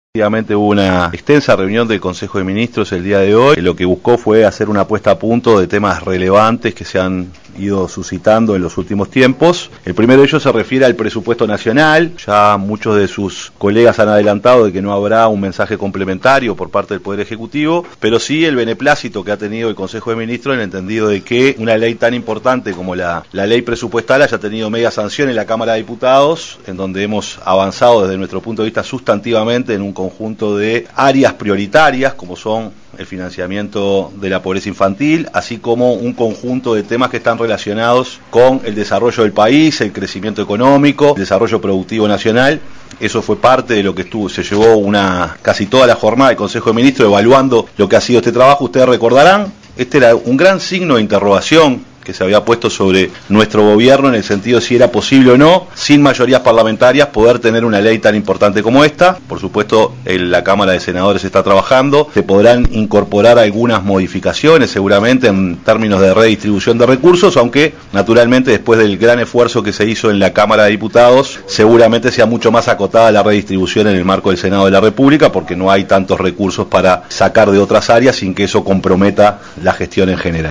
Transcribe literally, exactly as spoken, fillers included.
Efectivamente hubo una extensa reunión del Consejo de Ministros el día de hoy. Lo que buscó fue hacer una puesta a punto de temas relevantes que se han ido suscitando en los últimos tiempos. El primero de ellos se refiere al presupuesto nacional. Ya muchos de sus colegas han adelantado de que no habrá un mensaje complementario por parte del Poder Ejecutivo, pero sí el beneplácito que ha tenido el Consejo de Ministros en el entendido de que una ley tan importante como la, la ley presupuestal haya tenido media sanción en la Cámara de Diputados, en donde hemos avanzado desde nuestro punto de vista sustantivamente en un conjunto de áreas prioritarias, como son el financiamiento de la pobreza infantil, así como un conjunto de temas que están relacionados con el desarrollo del país, el crecimiento económico, el desarrollo productivo nacional. Eso fue parte de lo que estuvo, se llevó una casi toda la jornada del Consejo de Ministros evaluando lo que ha sido este trabajo. Ustedes recordarán, este era un gran signo de interrogación que se había puesto sobre nuestro gobierno en el sentido de si era posible o no, sin mayorías parlamentarias, poder tener una ley tan importante como esta. Por supuesto, en la Cámara de Senadores está trabajando, se podrán incorporar algunas modificaciones seguramente en términos de redistribución de recursos, aunque naturalmente después del gran esfuerzo que se hizo en la Cámara de Diputados, seguramente sea mucho más acotada la redistribución en el marco del Senado de la República, porque no hay tantos recursos para sacar de otras áreas sin que eso comprometa la gestión en general.